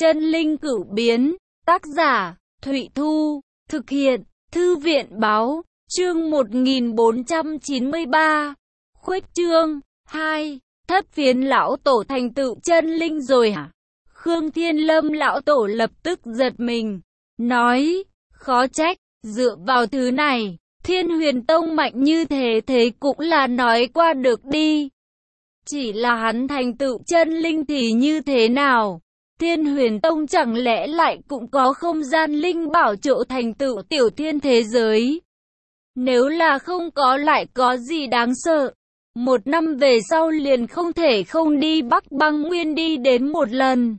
Chân linh cửu biến, tác giả, Thụy Thu, thực hiện, Thư viện báo, chương 1493, khuếch trương, 2, Thất Phiến lão tổ thành tựu chân linh rồi hả? Khương Thiên Lâm lão tổ lập tức giật mình, nói, khó trách, dựa vào thứ này, Thiên Huyền Tông mạnh như thế cũng là nói qua được đi. Chỉ là hắn thành tựu chân linh thì như thế nào? Thiên Huyền Tông chẳng lẽ lại cũng có không gian linh bảo chỗ thành tựu tiểu thiên thế giới? Nếu là không có lại có gì đáng sợ? 1 năm về sau liền không thể không đi Bắc Băng Nguyên đi đến một lần.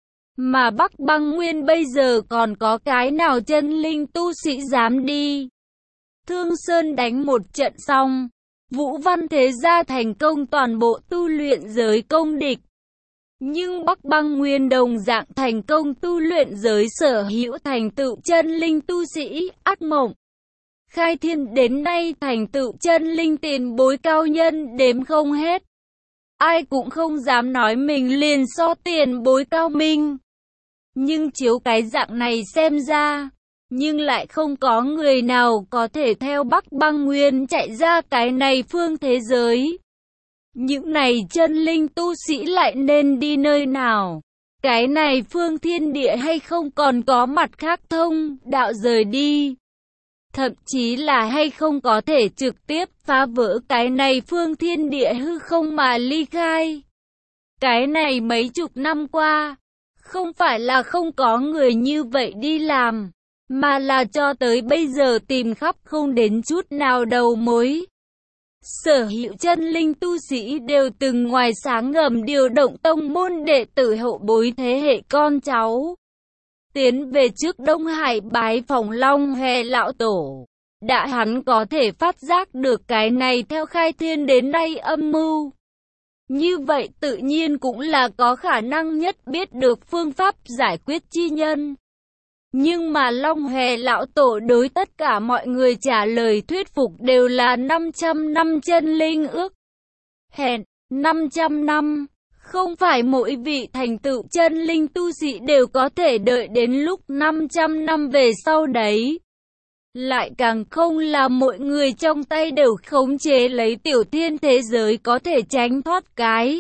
Mà Bắc Băng Nguyên bây giờ còn có cái nào chân linh tu sĩ dám đi? Thương Sơn đánh một trận xong, Vũ Văn Thế Gia thành công toàn bộ tu luyện giới công địch. Nhưng Bắc Băng Nguyên đồng dạng thành công tu luyện giới sở hữu thành tựu chân linh tu sĩ, ác mộng. Khai Thiên đến nay thành tựu chân linh tiền bối cao nhân đếm không hết. Ai cũng không dám nói mình liền so tiền bối cao minh. Nhưng chiếu cái dạng này xem ra, nhưng lại không có người nào có thể theo Bắc Băng Nguyên chạy ra cái này phương thế giới. Những này chân linh tu sĩ lại nên đi nơi nào? Cái này phương thiên địa hay không còn có mặt khác thông, đạo rời đi? Thậm chí là hay không có thể trực tiếp phá vỡ cái này phương thiên địa hư không mà ly khai? Cái này mấy chục năm qua, không phải là không có người như vậy đi làm, mà là cho tới bây giờ tìm khắp không đến chút nào đầu mối. Sở hữu chân linh tu sĩ đều từng ngoài sáng ngầm điều động tông môn đệ tử hậu bối thế hệ con cháu. Tiến về trước Đông Hải bái phỏng Long Hòe lão tổ. Đã hắn có thể phát giác được cái này theo Khai Thiên đến nay âm mưu. Như vậy tự nhiên cũng là có khả năng nhất biết được phương pháp giải quyết chi nhân. Nhưng mà Long Hòe lão tổ đối tất cả mọi người trả lời thuyết phục đều là 500 năm chân linh ước. Hẹn, 500 năm, không phải mỗi vị thành tựu chân linh tu sĩ đều có thể đợi đến lúc 500 năm về sau đấy. Lại càng không là mọi người trong tay đều khống chế lấy tiểu thiên thế giới có thể tránh thoát cái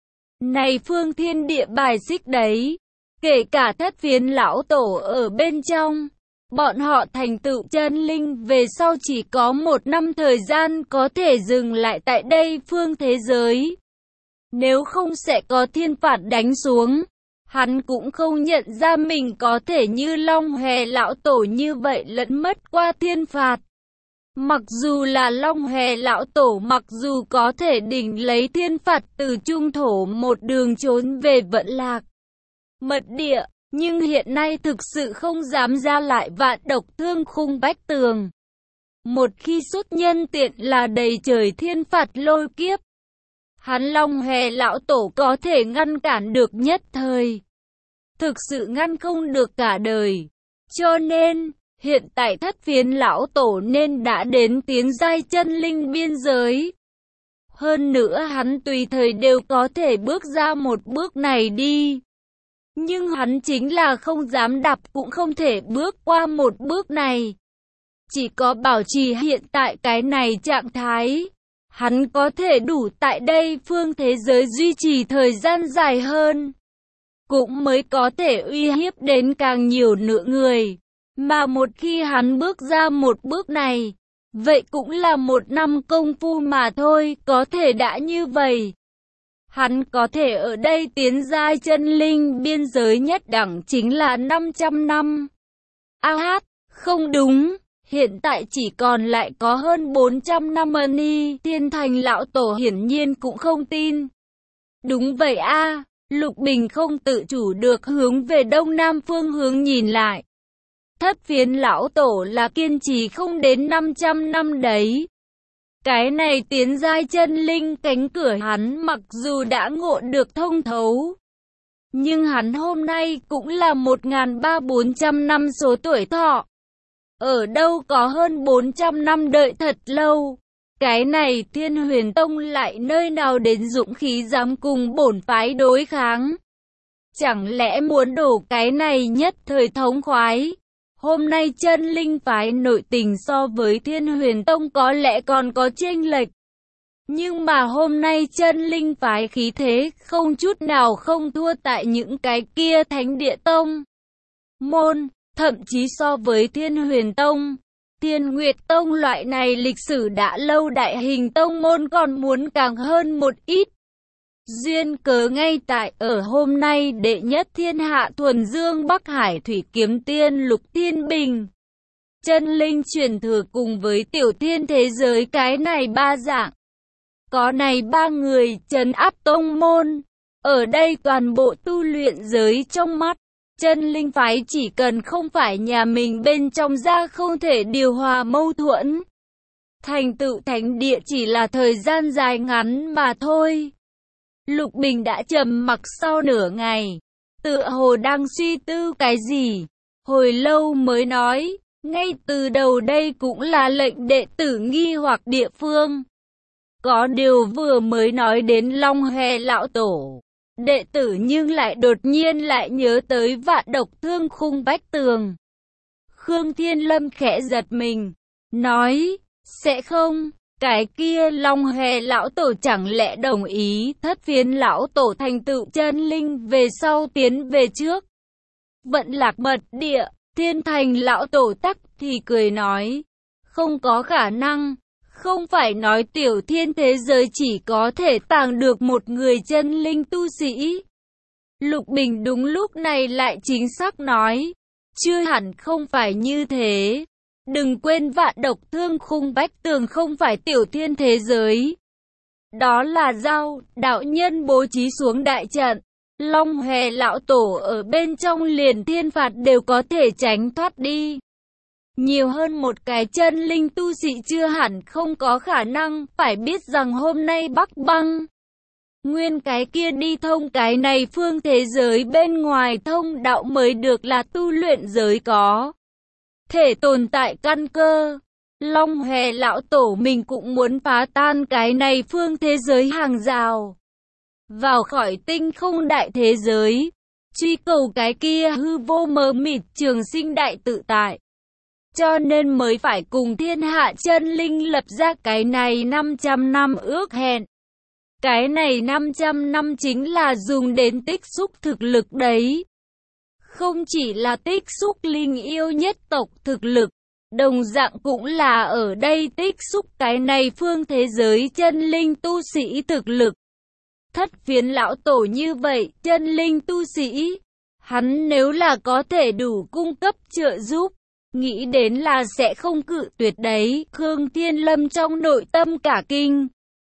này phương thiên địa bài xích đấy. Kể cả Thất Phiến lão tổ ở bên trong, bọn họ thành tựu chân linh về sau chỉ có 1 năm thời gian có thể dừng lại tại đây phương thế giới. Nếu không sẽ có thiên phạt đánh xuống, hắn cũng không nhận ra mình có thể như Long Hòe lão tổ như vậy lẫn mất qua thiên phạt. Mặc dù là Long Hòe lão tổ mặc dù có thể đỉnh lấy thiên phạt từ trung thổ một đường trốn về Vận Lạc Mật Địa, nhưng hiện nay thực sự không dám ra lại vạn độc thương khung bách tường. Một khi xuất nhân tiện là đầy trời thiên phạt lôi kiếp. Hắn Long Hòe lão tổ có thể ngăn cản được nhất thời, thực sự ngăn không được cả đời. Cho nên, hiện tại Thất Phiến lão tổ nên đã đến tiến giai chân linh biên giới. Hơn nữa hắn tùy thời đều có thể bước ra một bước này đi. Nhưng hắn chính là không dám đạp cũng không thể bước qua một bước này. Chỉ có bảo trì hiện tại cái này trạng thái, hắn có thể đủ tại đây phương thế giới duy trì thời gian dài hơn. Cũng mới có thể uy hiếp đến càng nhiều nữa người. Mà một khi hắn bước ra một bước này, vậy cũng là 1 năm công phu mà thôi, có thể đã như vậy. Hắn có thể ở đây tiến giai chân linh biên giới nhất đẳng chính là 500 năm. Không đúng, hiện tại chỉ còn lại có hơn 400 năm Ni. Thiên Thành lão tổ hiển nhiên cũng không tin. Đúng vậy a, Lục Bình không tự chủ được hướng về đông nam phương hướng nhìn lại. Thất Phiến lão tổ là kiên trì không đến 500 năm đấy. Cái này tiến giai chân linh cánh cửa hắn mặc dù đã ngộ được thông thấu, nhưng hắn hôm nay cũng là 1.300-400 năm số tuổi thọ. Ở đâu có hơn 400 năm đợi thật lâu. Cái này Thiên Huyền Tông lại nơi nào đến dũng khí dám cùng bổn phái đối kháng. Chẳng lẽ muốn đổ cái này nhất thời thống khoái? Hôm nay chân linh phái nội tình so với Thiên Huyền Tông có lẽ còn có chênh lệch. Nhưng mà hôm nay chân linh phái khí thế không chút nào không thua tại những cái kia thánh địa tông môn, thậm chí so với Thiên Huyền Tông, Thiên Nguyệt Tông loại này lịch sử đã lâu đại hình tông môn còn muốn càng hơn một ít. Duyên cớ ngay tại ở hôm nay đệ nhất thiên hạ thuần dương Bắc Hải thủy kiếm tiên Lục Thiên Bình, chân linh truyền thừa cùng với tiểu thiên thế giới cái này ba dạng. Có này ba người trấn áp tông môn, ở đây toàn bộ tu luyện giới trong mắt, chân linh phái chỉ cần không phải nhà mình bên trong ra không thể điều hòa mâu thuẫn. Thành tựu thánh địa chỉ là thời gian dài ngắn mà thôi. Lục Bình đã trầm mặc sau nửa ngày, tựa hồ đang suy tư cái gì, hồi lâu mới nói, ngay từ đầu đây cũng là lệnh đệ tử nghi hoặc địa phương. Có điều vừa mới nói đến Long Hề lão tổ, đệ tử nhưng lại đột nhiên lại nhớ tới Vạn Độc Thương Khung Bách Tường. Khương Thiên Lâm khẽ giật mình, nói, sẽ không, cái kia Long Hề lão tổ chẳng lẽ đồng ý Thất Phiến lão tổ thành tựu chân linh về sau tiến về trước. Vận Lạc Mật Địa, Thiên Thành lão tổ tắc thì cười nói, không có khả năng. Không phải nói tiểu thiên thế giới chỉ có thể tàng được một người chân linh tu sĩ. Lục Bình đúng lúc này lại chính xác nói, chưa hẳn không phải như thế. Đừng quên Vạn Độc Thương Khung Bách Tường không phải tiểu thiên thế giới. Đó là giao đạo nhân bố trí xuống đại trận. Long Hề lão tổ ở bên trong liền thiên phạt đều có thể tránh thoát đi. Nhiều hơn một cái chân linh tu sĩ chưa hẳn không có khả năng, phải biết rằng hôm nay Bắc Băng Nguyên cái kia đi thông cái này phương thế giới bên ngoài thông đạo mới được là tu luyện giới có thể tồn tại căn cơ. Long Hề lão tổ mình cũng muốn phá tan cái này phương thế giới hàng rào, vào khỏi tinh không đại thế giới, truy cầu cái kia hư vô mờ mịt trường sinh đại tự tại. Cho nên mới phải cùng thiên hạ chân linh lập ra cái này 500 năm ước hẹn. Cái này 500 năm chính là dùng đến tích xúc thực lực đấy. Không chỉ là tích xúc linh yêu nhất tộc thực lực, đồng dạng cũng là ở đây tích xúc cái này phương thế giới chân linh tu sĩ thực lực. Thất Phiến lão tổ như vậy, chân linh tu sĩ, hắn nếu là có thể đủ cung cấp trợ giúp, nghĩ đến là sẽ không cự tuyệt đấy. Khương Thiên Lâm trong nội tâm cả kinh.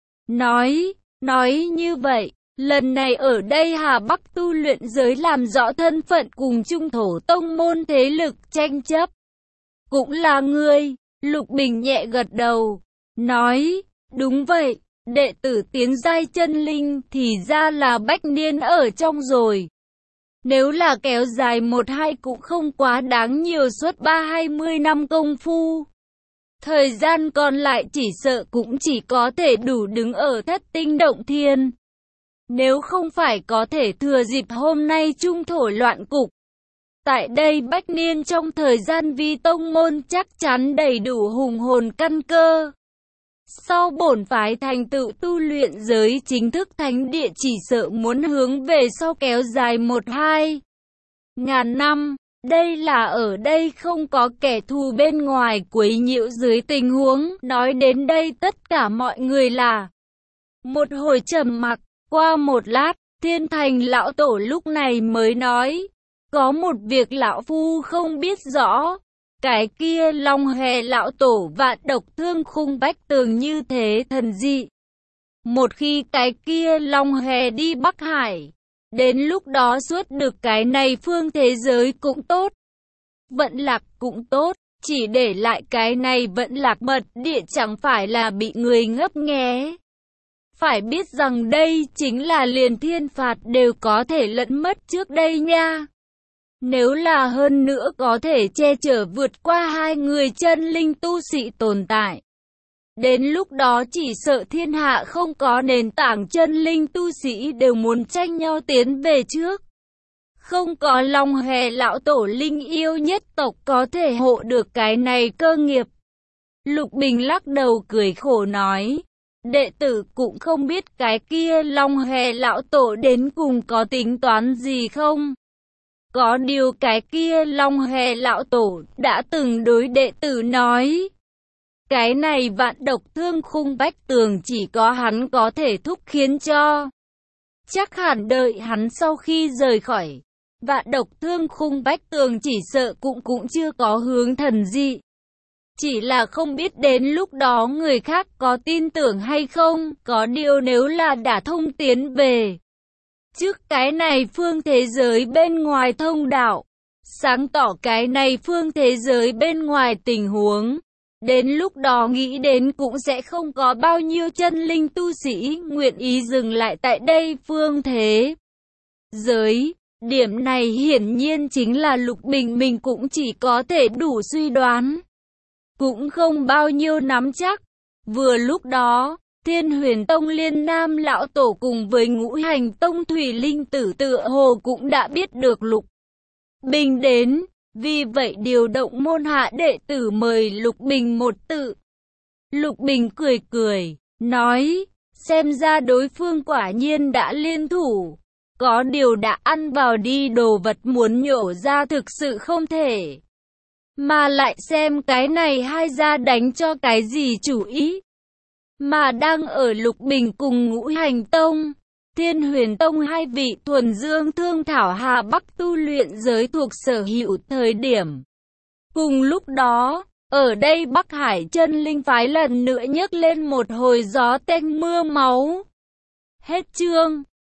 Nói như vậy, lần này ở đây Hà Bắc tu luyện giới làm rõ thân phận cùng trung thổ tông môn thế lực tranh chấp. Cũng là ngươi. Lục Bình nhẹ gật đầu, nói, đúng vậy, đệ tử tiến giai chân linh thì ra là Bách Niên ở trong rồi. Nếu là kéo dài 1-2 cũng không quá đáng nhiều, suốt 30-20 năm công phu. Thời gian còn lại chỉ sợ cũng chỉ có thể đủ đứng ở Thất Tinh Động Thiên. Nếu không phải có thể thừa dịp hôm nay trung thổ loạn cục. Tại đây Bách Niên trong thời gian vi tông môn chắc chắn đầy đủ hùng hồn căn cơ. Sau bổn phái thành tựu tu luyện giới chính thức thánh địa chỉ sợ muốn hướng về sau kéo dài 1-2 ngàn năm. Đây là ở đây không có kẻ thù bên ngoài quấy nhiễu dưới tình huống. Nói đến đây tất cả mọi người là một hồi trầm mặc. Qua một lát, Thiên Thành lão tổ lúc này mới nói, có một việc lão phu không biết rõ. Cái kia Long Hề lão tổ Vạn Độc Thương Khung Bách Tường như thế thần dị. Một khi cái kia Long Hề đi Bắc Hải, đến lúc đó suốt được cái này phương thế giới cũng tốt, Vận Lạc cũng tốt, chỉ để lại cái này Vận Lạc Mật Địa chẳng phải là bị người ngấp nghé. Phải biết rằng đây chính là liền thiên phạt đều có thể lẫn mất trước đây nha. Nếu là hơn nữa có thể che chở vượt qua hai người chân linh tu sĩ tồn tại, đến lúc đó chỉ sợ thiên hạ không có nền tảng chân linh tu sĩ đều muốn tranh nhau tiến về trước. không có Long Hề lão tổ linh yêu nhất tộc có thể hộ được cái này cơ nghiệp. Lục Bình lắc đầu cười khổ nói, đệ tử cũng không biết cái kia Long Hề lão tổ đến cùng có tính toán gì không. Có điều cái kia Long Hề lão tổ đã từng đối đệ tử nói, cái này vạn độc thương khung bách tường chỉ có hắn có thể thúc khiến cho. Chắc hẳn đợi hắn sau khi rời khỏi vạn độc thương khung bách tường chỉ sợ cũng chưa có hướng thần dị. Chỉ là không biết đến lúc đó người khác có tin tưởng hay không, có điều nếu là đã thông tiến về trước cái này phương thế giới bên ngoài thông đạo, sáng tỏ cái này phương thế giới bên ngoài tình huống. Đến lúc đó nghĩ đến cũng sẽ không có bao nhiêu chân linh tu sĩ nguyện ý dừng lại tại đây phương thế giới. Điểm này hiển nhiên chính là Lục Bình mình cũng chỉ có thể đủ suy đoán, cũng không bao nhiêu nắm chắc. Vừa lúc đó, Thiên Huyền Tông Liên Nam lão tổ cùng với Ngũ Hành Tông Thủy Linh tử tựa hồ cũng đã biết được Lục Bình đến, vì vậy điều động môn hạ đệ tử mời Lục Bình một tự. Lục Bình cười cười, nói, xem ra đối phương quả nhiên đã liên thủ, có điều đã ăn vào đi, đồ vật muốn nhổ ra thực sự không thể. Mà lại xem cái này hai gia đánh cho cái gì chủ ý. Mà đang ở Lục Bình cùng Ngũ Hành Tông, Thiên Huyền Tông hai vị thuần dương thương thảo Hà Bắc tu luyện giới thuộc sở hữu thời điểm. Cùng lúc đó, ở đây Bắc Hải chân linh phái lần nữa nhấc lên một hồi gió tanh mưa máu. Hết chương.